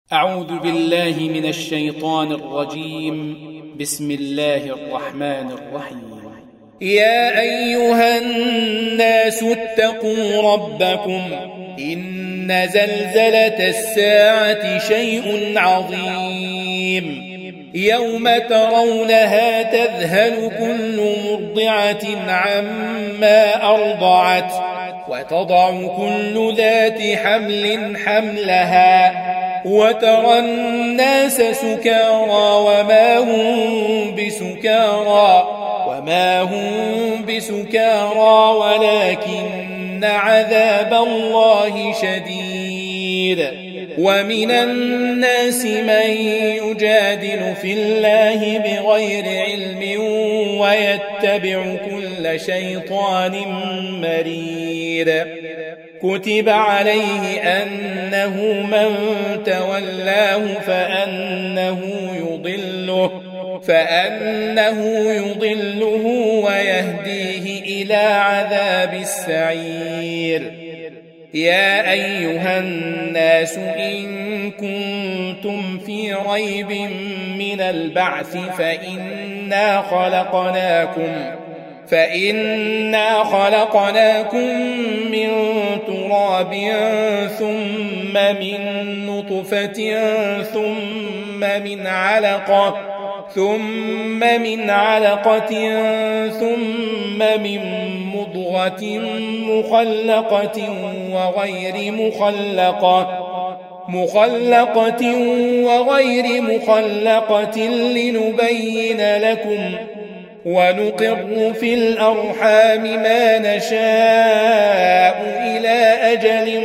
أعوذ بالله من الشيطان الرجيم. بسم الله الرحمن الرحيم. يا أيها الناس اتقوا ربكم إن زلزلة الساعة شيء عظيم يوم ترونها تذهل كل مرضعة عما أرضعت وتضع كل ذات حمل حملها وترى الناس سكارى وما هم بسكارى ولكن عذاب الله شديد. ومن الناس من يجادل في الله بغير علم ويتبع كل شيطان مريد. كتب عليه أنه من تولاه فأنه يضله ويهديه إلى عذاب السعير. يا أيها الناس إن كنتم في ريب من البعث فإنا خلقناكم من تراب ثم من نطفة ثم من علقة ثم من مضغة مخلقة وغير مخلقة لنبين لكم ونقر في الأرحام ما نشاء إلى أجل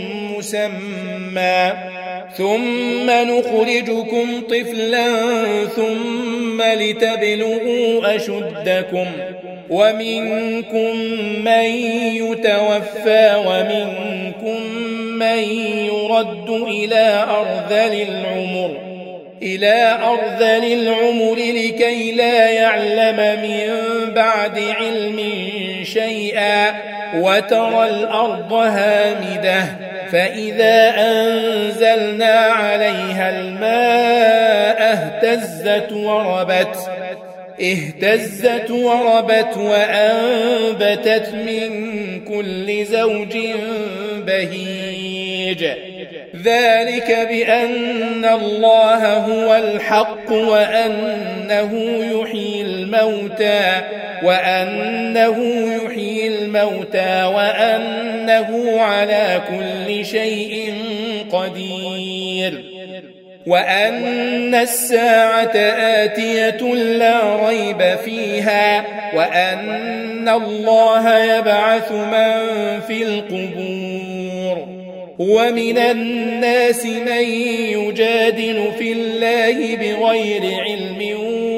مسمى ثم نخرجكم طفلا ثم لتبلغوا أشدكم ومنكم من يتوفى ومنكم من يرد إلى أرذل العمر لكي لا يعلم من بعد علم شيئا. وترى الأرض هامدة فإذا أنزلنا عليها الماء اهتزت وربت وأنبتت من كل زوج بهيج. ذلك بأن الله هو الحق وأنه يحيي الموتى وأنه على كل شيء قدير وأن الساعة آتية لا ريب فيها وأن الله يبعث من في القبور. ومن الناس من يجادل في الله بغير علم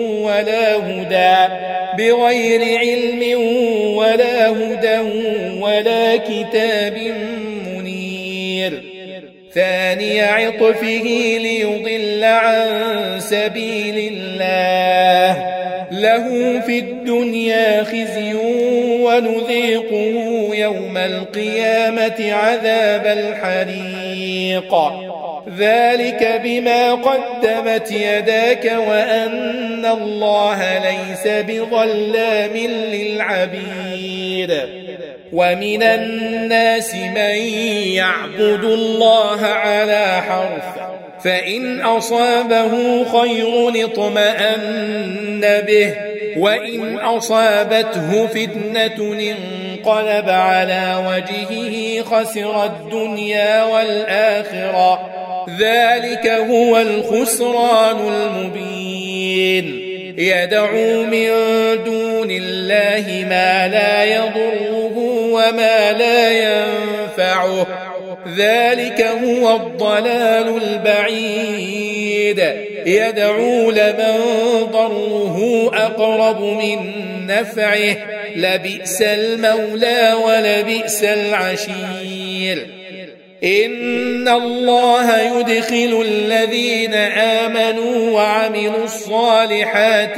ولا هدى ولا كتاب منير. ثاني عطفه ليضل عن سبيل الله له في الدنيا خزي ونذيقه يوم القيامة عذاب الحريق. ذلك بما قدمت يداك وأن الله ليس بظلام للعبيد. ومن الناس من يعبد الله على حرف فإن أصابه خير اطمأن به وإن أصابته فتنة انقلب على وجهه خسر الدنيا والآخرة. ذلك هو الخسران المبين. يدعو من دون الله ما لا يضره وما لا ينفعه. ذلك هو الضلال البعيد. يدعو لمن ضره أقرب من نفعه لبئس المولى ولبئس العشير. إن الله يدخل الذين آمنوا وعملوا الصالحات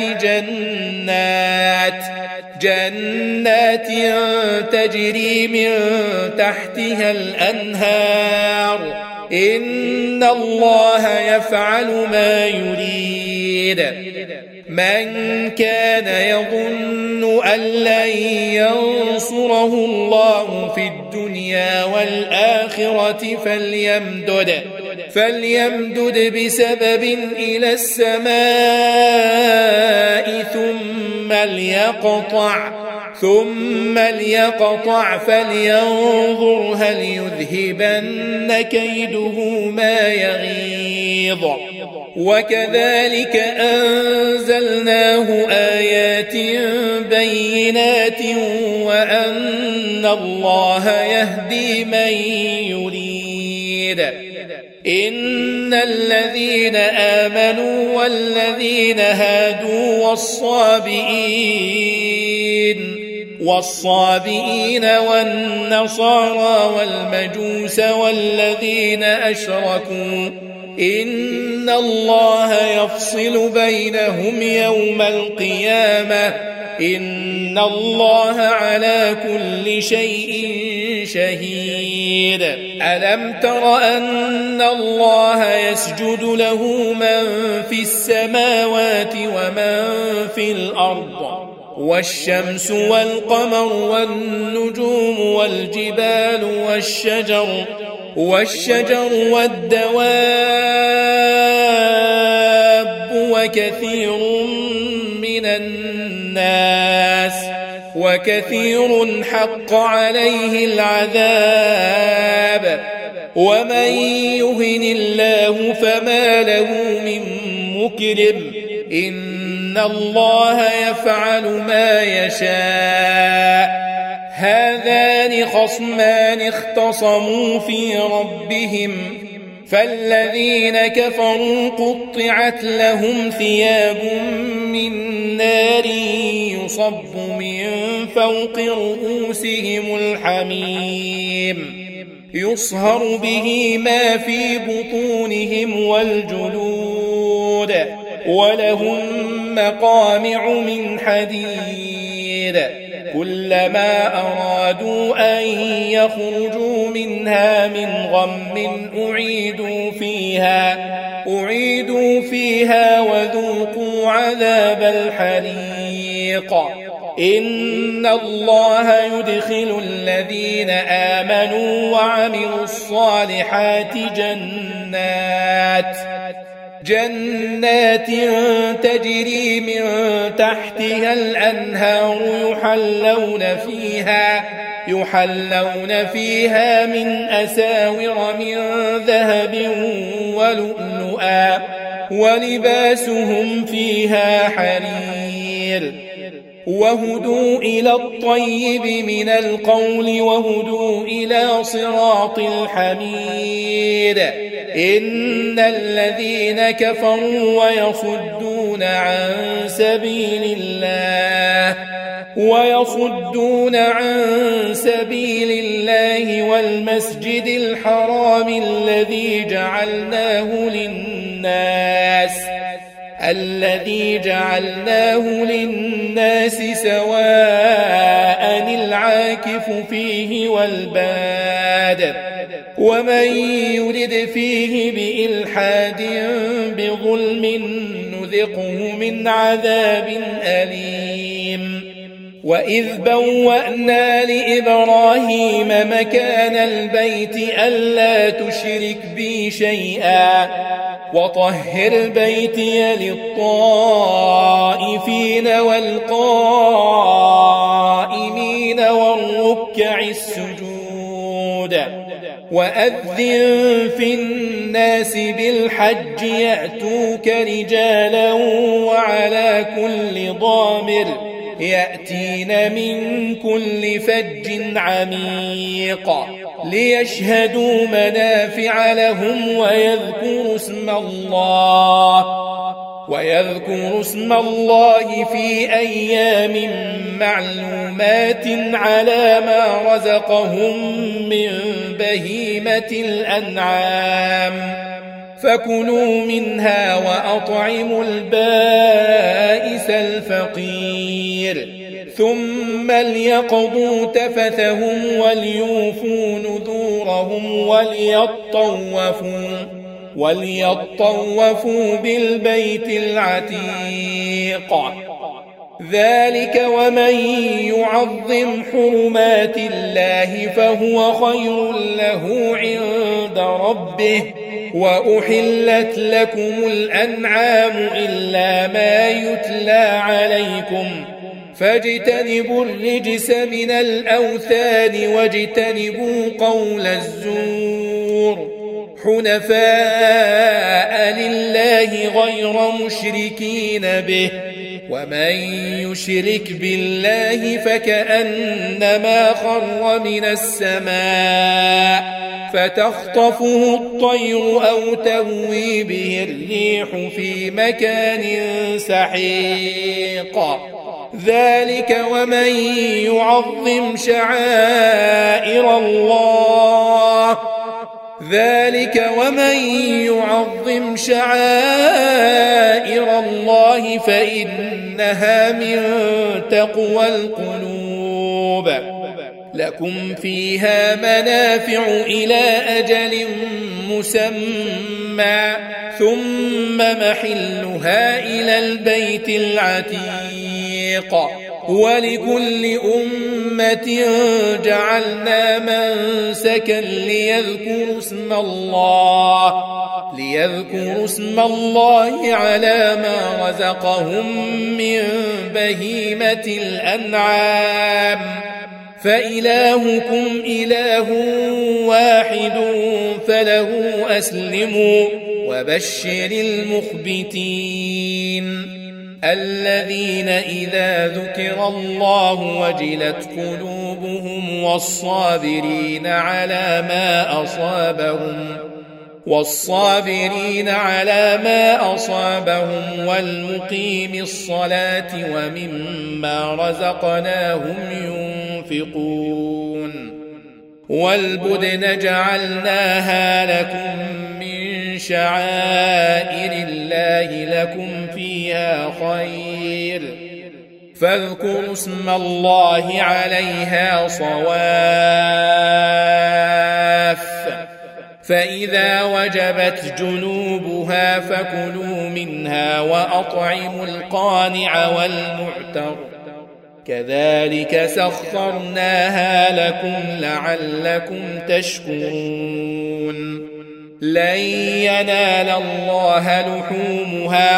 جنات تجري من تحتها الأنهار إن الله يفعل ما يريد من كان يظن أن لن ينصره الله في الدنيا والآخرة فليمدد بسبب إلى السماء ثم ليقطع فلينظر هل يذهبن كيده ما يغيظ وكذلك أنزلناه آيات بينات وأن الله يهدي من يريد إن الذين آمنوا والذين هادوا والصابئين والنصارى والمجوس والذين أشركوا إن الله يفصل بينهم يوم القيامة إن الله على كل شيء شهيد ألم تر أن الله يسجد له من في السماوات ومن في الأرض والشمس والقمر والنجوم والجبال والشجر والدواب وكثير حق عليه العذاب ومن يهن الله فما له من مكرم إن الله يفعل ما يشاء هذان خصمان اختصموا في ربهم فالذين كفروا قطعت لهم ثياب من نار يصب من فوق رؤوسهم الحميم يصهر به ما في بطونهم والجلود ولهم مقامع من حديد كلما أرادوا أن يخرجوا منها من غم أعيدوا فيها وذوقوا عذاب الحريق إن الله يدخل الذين آمنوا وعملوا الصالحات جنات تجري من تحتها الأنهار يحلون فيها من أساور من ذهب ولؤلؤا ولباسهم فيها حرير وهدوا إلى الطيب من القول وهدوا إلى صراط الحميد إن الذين كفروا ويصدون عن سبيل الله والمسجد الحرام الذي جعلناه للناس سواء العاكف فيه والباد ومن يرد فيه بإلحاد بظلم نذقه من عذاب أليم وإذ بوأنا لإبراهيم مكان البيت ألا تشرك بي شيئا وطهر بيتي للطائفين والقائمين والركع السجود وأذن في الناس بالحج يأتوك رجالا وعلى كل ضامر يأتين من كل فج عميق ليشهدوا منافع لهم ويذكروا اسم الله في أيام معلومات على ما رزقهم من بهيمة الأنعام فكلوا منها وأطعموا البائس الفقير ثم ليقضوا تفثهم وليوفوا نذورهم وليطوفوا بالبيت العتيق. ذلك ومن يعظم حرمات الله فهو خير له عند ربه. وأحلت لكم الأنعام إلا ما يتلى عليكم فاجتنبوا الرجس من الأوثان واجتنبوا قول الزور حنفاء لله غير مشركين به. ومن يشرك بالله فكأنما خر من السماء فتخطفه الطير أو تهوي به الريح في مكان سحيق. ذلك ومن يعظم شعائر الله فإنها من تقوى القلوب. لكم فيها منافع إلى أجل مسمى ثم محلها إلى البيت العتيق. ولكل أمة جعلنا منسكا ليذكروا اسم الله على ما رزقهم من بهيمة الأنعام فإلهكم إله واحد فله أسلموا وبشر المخبتين الذين إذا ذكر الله وجلت قلوبهم والصابرين على ما أصابهم والمقيم الصلاة ومما رزقناهم ينفقون. والبدن جعلناها لكم من شعائر الله لكم فيها خير فاذكروا اسم الله عليها صواف. فإذا وجبت جنوبها فكلوا منها وأطعموا القانع والمعتر كذلك سخرناها لكم لعلكم تشكرون. لن ينال الله لحومها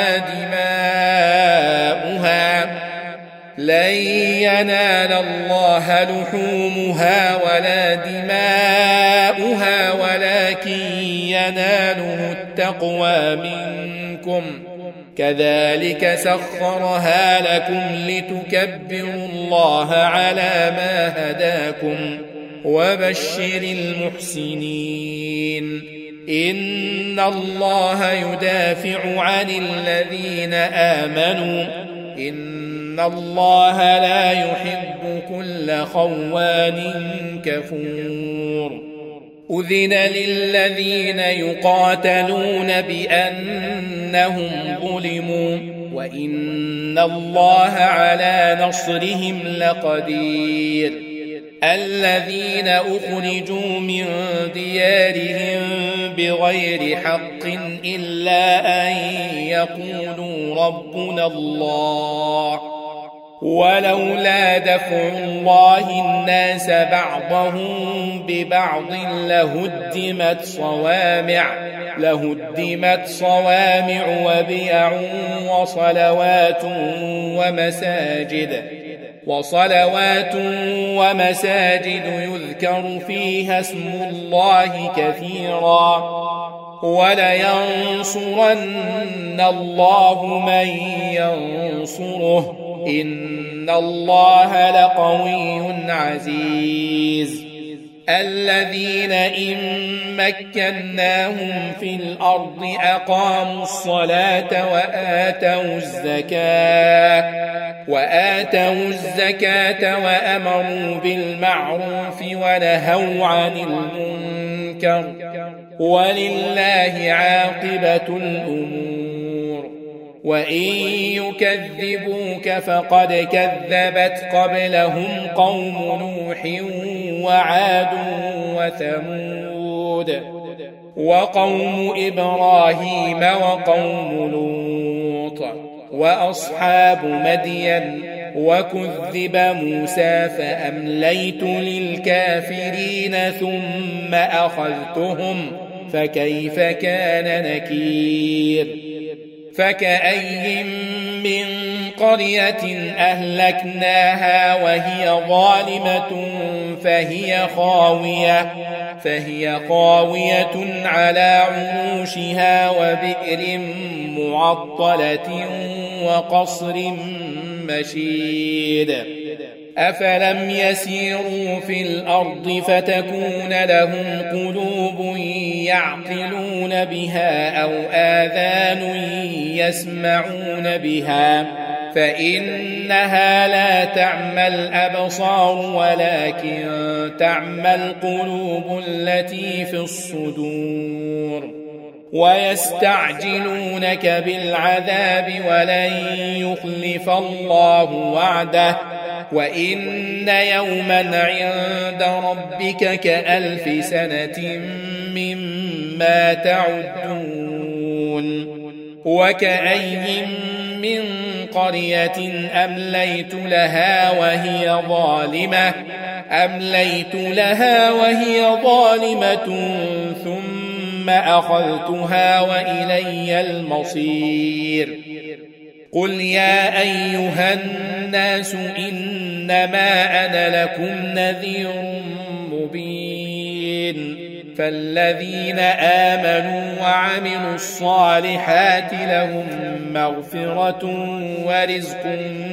ولا دماؤها ولكن يناله التقوى منكم كذلك سخرها لكم لتكبروا الله على ما هداكم وبشر المحسنين. إن الله يدافع عن الذين آمنوا إن الله لا يحب كل خوان كفور. أذن للذين يقاتلون بأنهم ظلموا وإن الله على نصرهم لقدير. الذين أخرجوا من ديارهم بغير حق إلا أن يقولوا ربنا الله ولولا دفع الله الناس بعضهم ببعض لهدمت صوامع وبيع ومساجد يذكر فيها اسم الله كثيرا ولينصرن الله من ينصره إن الله لقوي عزيز. الذين إن مكناهم في الأرض أقاموا الصلاة وآتوا الزكاة وأمروا بالمعروف ونهوا عن المنكر ولله عاقبة الأمور. وإن يكذبوك فقد كذبت قبلهم قوم نوح وعاد وثمود وقوم إبراهيم وقوم لوط وأصحاب مدين وكذب موسى فأمليت للكافرين ثم أخذتهم فكيف كان نكير فكأي من قرية أهلكناها وهي ظالمة فهي خاوية على عروشها وبئر معطلة وقصر مشيد أفلم يسيروا في الأرض فتكون لهم قلوب يعقلون بها أو آذان يسمعون بها فإنها لا تعمى الأبصار ولكن تعمى القلوب التي في الصدور ويستعجلونك بالعذاب ولن يخلف الله وعده وإن يوما عند ربك كألف سنة مما تعدون وكأي من قرية أمليت لها وهي ظالمة ثم أخذتها وإلي المصير قل يا أيها الناس إنما أنا لكم نذير مبين فالذين آمنوا وعملوا الصالحات لهم مغفرة ورزق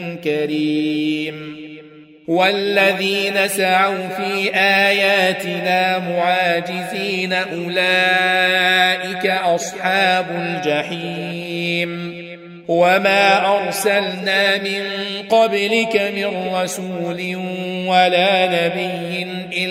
كريم والذين سعوا في آياتنا معاجزين أولئك أصحاب الجحيم وما أرسلنا من قبلك من رسول ولا نبي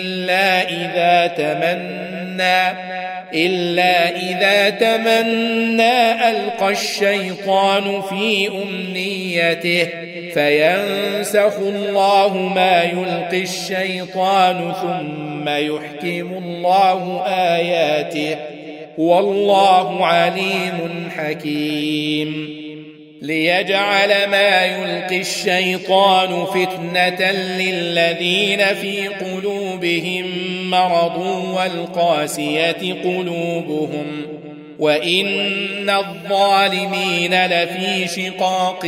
إلا إذا تمنى ألقى الشيطان في أمنيته فينسخ الله ما يلقي الشيطان ثم يحكم الله آياته والله عليم حكيم ليجعل ما يلقي الشيطان فتنة للذين في قلوبهم مرض والقاسية قلوبهم وإن الظالمين لفي شقاق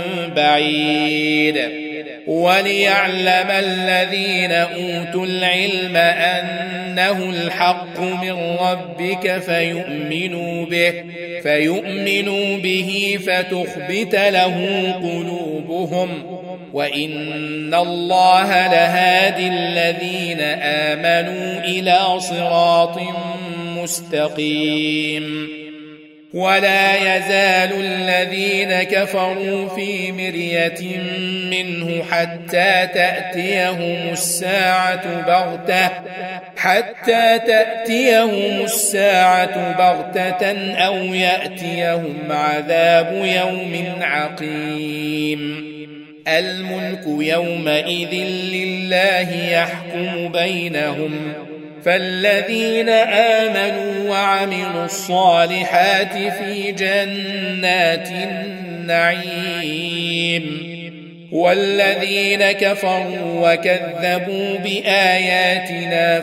بعيد وليعلم الذين أوتوا العلم أنه الحق من ربك فيؤمنوا به فتخبت له قلوبهم وإن الله لهادي الذين آمنوا إلى صراط مستقيم ولا يزال الذين كفروا في مرية منه حتى تأتيهم الساعة بغتة أو يأتيهم عذاب يوم عقيم الملك يومئذ لله يحكم بينهم فالذين آمنوا وعملوا الصالحات في جنات النعيم والذين كفروا وكذبوا بآياتنا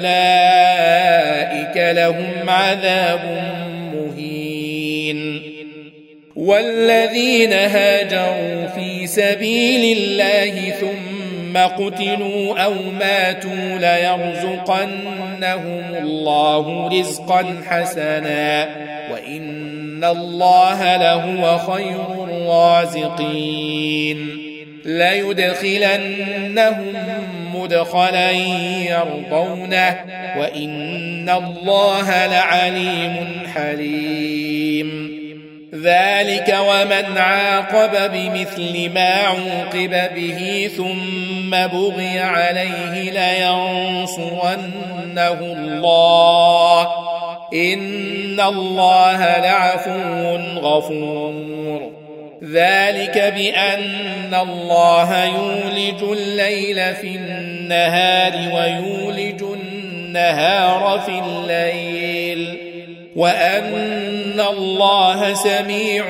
فأولئك لهم عذاب مهين والذين هاجروا في سبيل الله ثم قتلوا أو ماتوا ليرزقنهم الله رزقا حسنا وإن الله لهو خير الرازقين ليدخلنهم مدخلا يرضونه وإن الله لعليم حليم ذلك ومن عاقب بمثل ما عوقب به ثم بغي عليه لينصرنه الله إن الله لعفو غفور. ذلك بأن الله يولج الليل في النهار ويولج النهار في الليل وأن الله سميع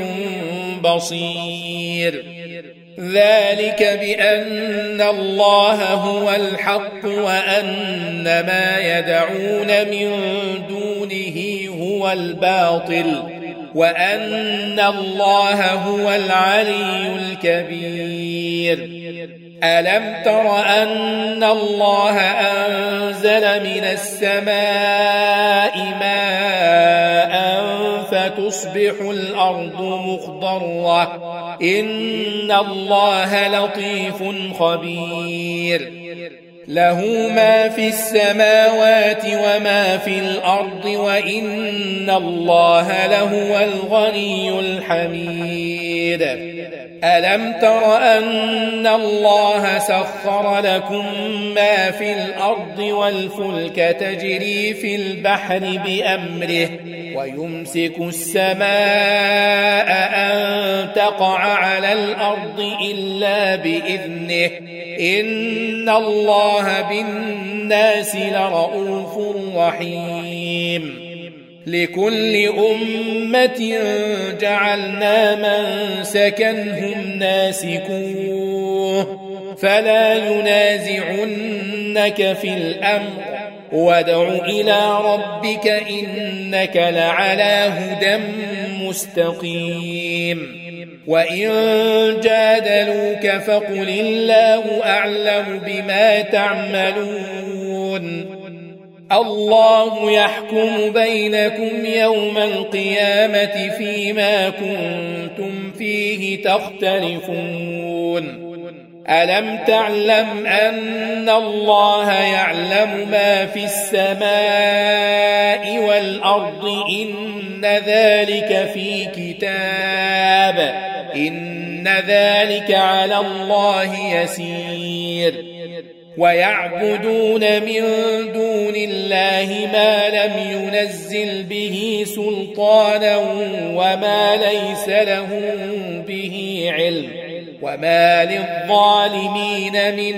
بصير. ذلك بأن الله هو الحق وأن ما يدعون من دونه هو الباطل وأن الله هو العلي الكبير. ألم تر أن الله أنزل من السماء ماء فتصبح الأرض مخضرة إن الله لطيف خبير. له ما في السماوات وما في الأرض وإن الله لهو الغني الحميد. ألم تر أن الله سخر لكم ما في الأرض والفلك تجري في البحر بأمره ويمسك السماء أن تقع على الأرض إلا بإذنه إن الله بالناس لرؤوف رحيم. لكل أمة جعلنا منسكا هم ناسكوه فلا ينازعنك في الأمر وادع إلى ربك إنك لعلى هدى مستقيم. وإن جادلوك فقل الله أعلم بما تعملون. الله يحكم بينكم يوم القيامة فيما كنتم فيه تختلفون. ألم تعلم أن الله يعلم ما في السماء والأرض إن ذلك في كتاب إن ذلك على الله يسير. ويعبدون من دون الله ما لم ينزل به سلطانا وما ليس لهم به علم وما للظالمين من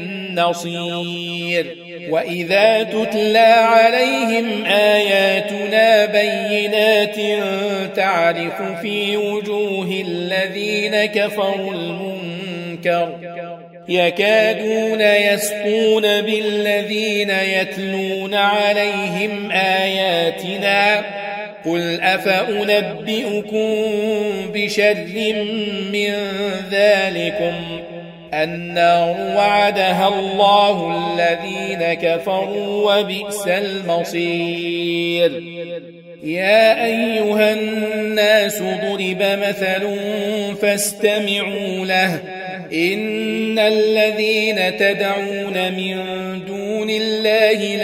نصير. وإذا تتلى عليهم آياتنا بينات تعرف في وجوه الذين كفروا المنكر يكادون يسطون بالذين يتلون عليهم آياتنا قل أفأنبئكم بشر من ذلكم النار وعدها الله الذين كفروا وبئس المصير. يا أيها الناس ضرب مثل فاستمعوا له إن الذين تدعون من دون الله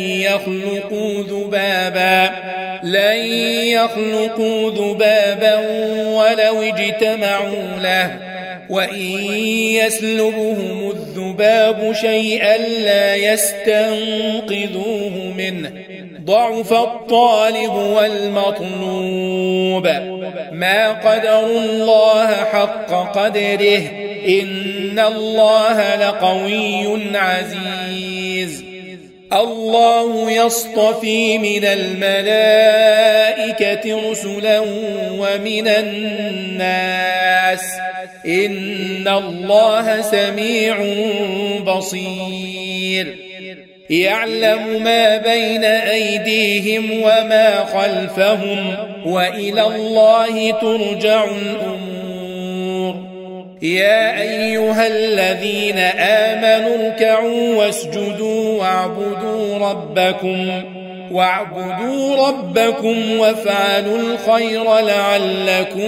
لن يخلقوا ذبابا ولو اجتمعوا له وإن يسلبهم الذباب شيئا لا يستنقذوه منه ضعف الطالب والمطلوب. ما قدروا الله حق قدره إن الله لقوي عزيز. الله يصطفي من الملائكة رسلا ومن الناس إن الله سميع بصير. يعلم ما بين أيديهم وما خلفهم وإلى الله ترجع الأمور. يا أيها الذين آمنوا اركعوا واسجدوا واعبدوا ربكم وافعلوا الخير لعلكم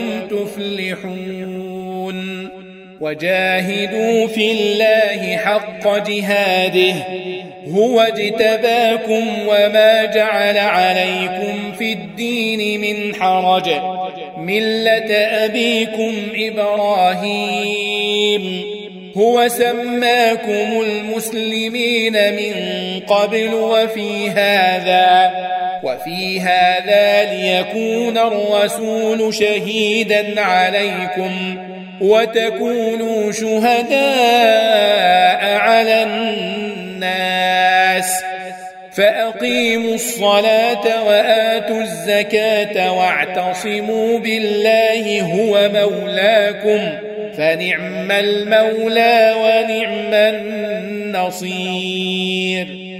تفلحون. وجاهدوا في الله حق جهاده هو اجتباكم وما جعل عليكم في الدين من حرج ملة أبيكم إبراهيم هو سماكم المسلمين من قبل وفي هذا وفي هذا ليكون الرسول شهيدا عليكم وتكونوا شهداء على الناس فأقيموا الصلاة وآتوا الزكاة واعتصموا بالله هو مولاكم فنعم المولى ونعم النصير.